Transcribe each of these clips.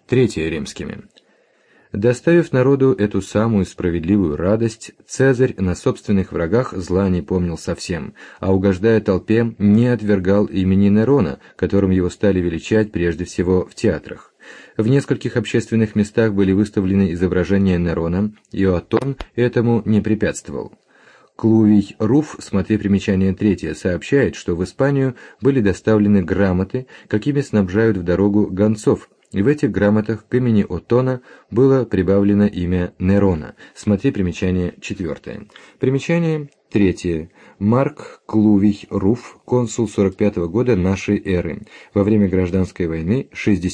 Третье римскими. Доставив народу эту самую справедливую радость, Цезарь на собственных врагах зла не помнил совсем, а, угождая толпе, не отвергал имени Нерона, которым его стали величать прежде всего в театрах. В нескольких общественных местах были выставлены изображения Нерона, и Оттон этому не препятствовал. Клувий Руф, смотри примечание 3, сообщает, что в Испанию были доставлены грамоты, какими снабжают в дорогу гонцов, и в этих грамотах к имени Оттона было прибавлено имя Нерона. Смотри примечание 4. Примечание 3. Марк Клувий Руф, консул 45 года нашей эры. Во время гражданской войны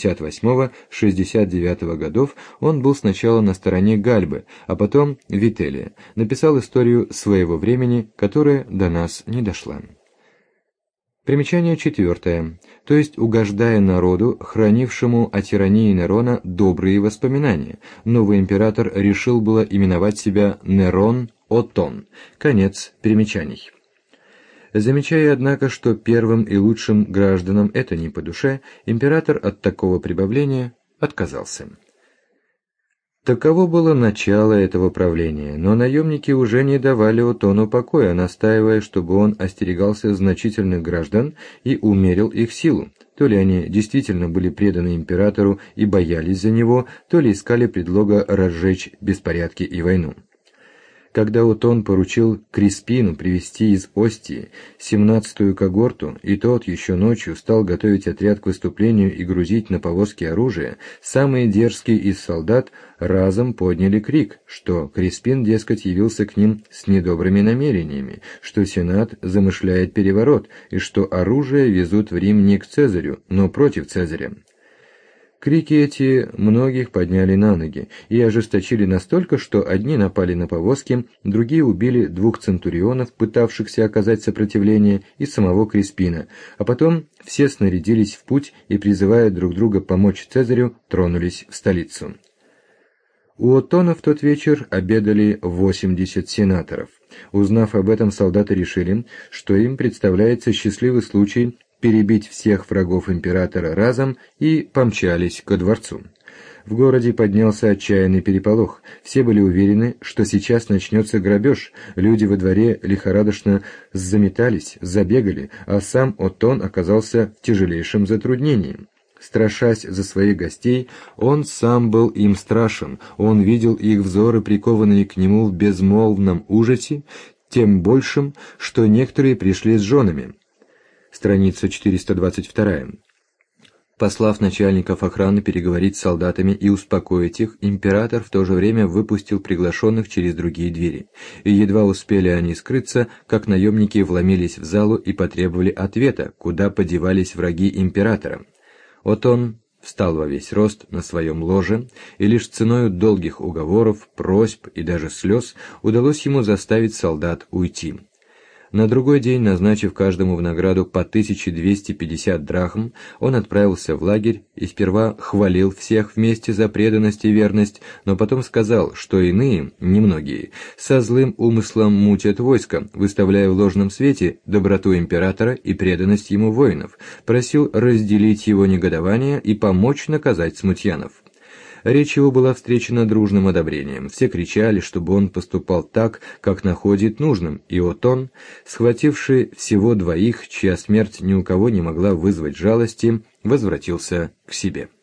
68-69 годов он был сначала на стороне Гальбы, а потом Вителия. Написал историю своего времени, которая до нас не дошла. Примечание 4. То есть, угождая народу, хранившему о тирании Нерона добрые воспоминания, новый император решил было именовать себя Нерон Оттон. Конец примечаний. Замечая, однако, что первым и лучшим гражданам это не по душе, император от такого прибавления отказался. Таково было начало этого правления, но наемники уже не давали Оттону покоя, настаивая, чтобы он остерегался значительных граждан и умерил их силу. То ли они действительно были преданы императору и боялись за него, то ли искали предлога разжечь беспорядки и войну. Когда Оттон поручил Криспину привести из Остии 17-ю когорту, и тот еще ночью стал готовить отряд к выступлению и грузить на повозки оружие, самые дерзкие из солдат разом подняли крик, что Криспин, дескать, явился к ним с недобрыми намерениями, что Сенат замышляет переворот, и что оружие везут в Рим не к Цезарю, но против Цезаря. Крики эти многих подняли на ноги и ожесточили настолько, что одни напали на повозки, другие убили 2 центурионов, пытавшихся оказать сопротивление, и самого Криспина, а потом все снарядились в путь и, призывая друг друга помочь Цезарю, тронулись в столицу. У Оттона в тот вечер обедали 80 сенаторов. Узнав об этом, солдаты решили, что им представляется счастливый случай перебить всех врагов императора разом, и помчались ко дворцу. В городе поднялся отчаянный переполох. Все были уверены, что сейчас начнется грабеж. Люди во дворе лихорадочно заметались, забегали, а сам Оттон оказался в тяжелейшем затруднении. Страшась за своих гостей, он сам был им страшен, он видел их взоры, прикованные к нему в безмолвном ужасе, тем большим, что некоторые пришли с женами. Страница 422. Послав начальников охраны переговорить с солдатами и успокоить их, император в то же время выпустил приглашенных через другие двери. И едва успели они скрыться, как наемники вломились в залу и потребовали ответа, куда подевались враги императора. Оттон встал во весь рост на своем ложе, и лишь ценою долгих уговоров, просьб и даже слез удалось ему заставить солдат уйти. На другой день, назначив каждому в награду по 1250 драхм, он отправился в лагерь и сперва хвалил всех вместе за преданность и верность, но потом сказал, что иные, немногие, со злым умыслом мутят войско, выставляя в ложном свете доброту императора и преданность ему воинов, просил разделить его негодование и помочь наказать смутьянов. Речь его была встречена дружным одобрением. Все кричали, чтобы он поступал так, как находит нужным, и Оттон, схвативший всего 2, чья смерть ни у кого не могла вызвать жалости, возвратился к себе.